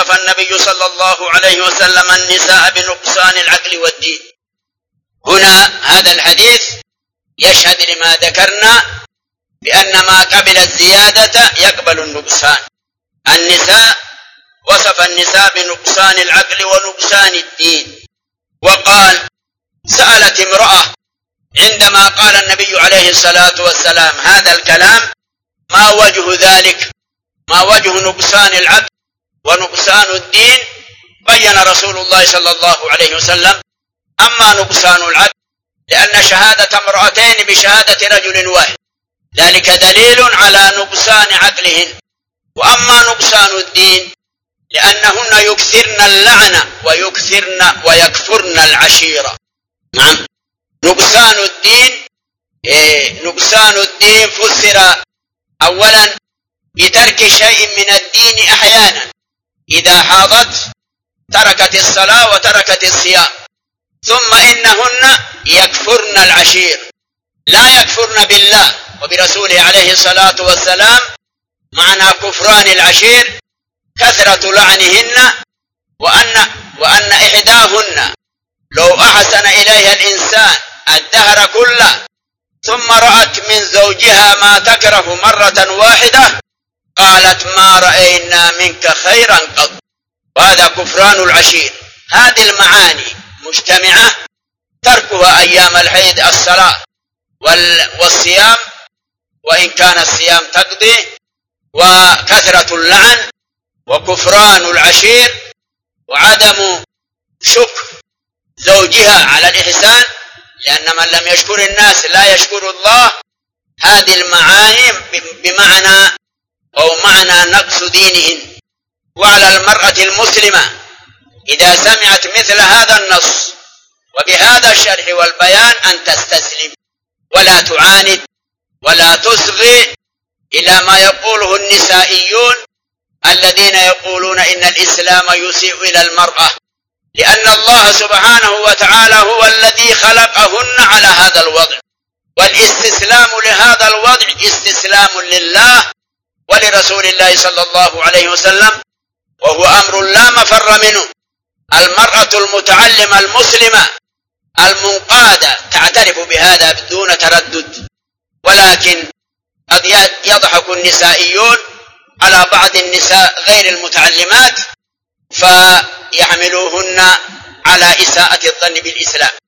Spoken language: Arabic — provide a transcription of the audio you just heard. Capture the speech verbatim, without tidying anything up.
وصف النبي صلى الله عليه وسلم النساء بنقصان العقل والدين. هنا هذا الحديث يشهد لما ذكرنا بأن ما قبل الزيادة يقبل النقصان. النساء وصف النساء بنقصان العقل ونقصان الدين. وقال: سألت امرأة عندما قال النبي عليه الصلاة والسلام هذا الكلام: ما وجه ذلك؟ ما وجه نقصان العقل ونقصان الدين؟ بين رسول الله صلى الله عليه وسلم: أما نقصان العقل لأن شهادة امرأتين بشهادة رجل واحد ذلك دليل على نقصان عقلهن. وأما نقصان الدين لأنهن يكثرن اللعنة ويكثرن ويكفرن العشيرة. نعم. نقصان الدين إيه نقصان الدين فسر أولا بترك شيء من الدين أحيانا، إذا حاضت تركت الصلاة وتركت الصيام. ثم إنهن يكفرن العشير، لا يكفرن بالله وبرسوله عليه الصلاة والسلام. معنى كفران العشير كثرة لعنهن، وأن, وأن إحداهن لو أحسن إليها الإنسان الدهر كله ثم رأت من زوجها ما تكره مرة واحدة قالت: ما رأينا منك خيرا قط. وهذا كفران العشير. هذه المعاني مجتمعة: تركها أيام الحيض الصلاة والصيام وإن كان الصيام تقضي، وكثرة اللعن، وكفران العشير، وعدم شكر زوجها على الإحسان، لأن من لم يشكر الناس لا يشكر الله. هذه المعاني بمعنى أو معنى نقص دينهن. وعلى المرأة المسلمة إذا سمعت مثل هذا النص وبهذا الشرح والبيان أن تستسلم ولا تعاند ولا تصغي إلى ما يقوله النسائيون الذين يقولون إن الإسلام يسيء إلى المرأة، لأن الله سبحانه وتعالى هو الذي خلقهن على هذا الوضع، والاستسلام لهذا الوضع استسلام لله ولرسول الله صلى الله عليه وسلم، وهو أمر لا مفر منه. المرأة المتعلمة المسلمة المنقادة تعترف بهذا بدون تردد، ولكن قد يضحك النسائيون على بعض النساء غير المتعلمات فيحملوهن على إساءة الظن بالإسلام.